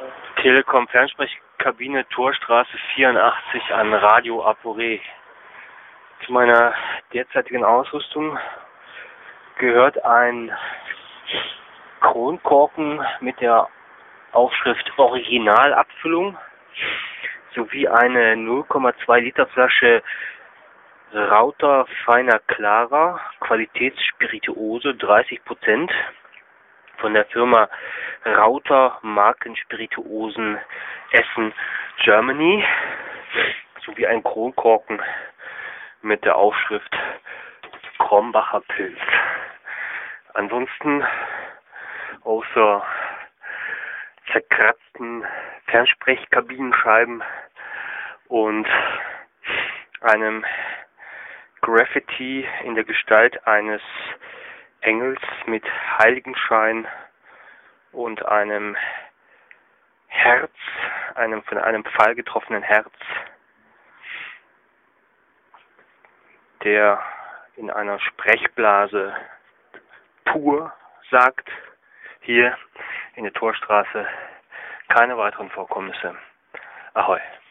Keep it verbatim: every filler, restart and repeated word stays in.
Telekom Fernsprechkabine Torstraße vierundachtzig an Radio Aporé. Zu meiner derzeitigen Ausrüstung gehört ein Kronkorken mit der Aufschrift Originalabfüllung sowie eine null Komma zwei Liter Flasche Rauter Feiner Clara Qualitätsspirituose dreißig Prozent von der Firma Rauter Markenspirituosen Essen Germany sowie ein Kronkorken mit der Aufschrift Krombacher Pilz. Ansonsten außer zerkratzten Fernsprechkabinenscheiben und einem Graffiti in der Gestalt eines Engels mit Heiligenschein und einem Herz, einem von einem Pfeil getroffenen Herz, der in einer Sprechblase pur sagt, hier in der Torstraße keine weiteren Vorkommnisse. Ahoi.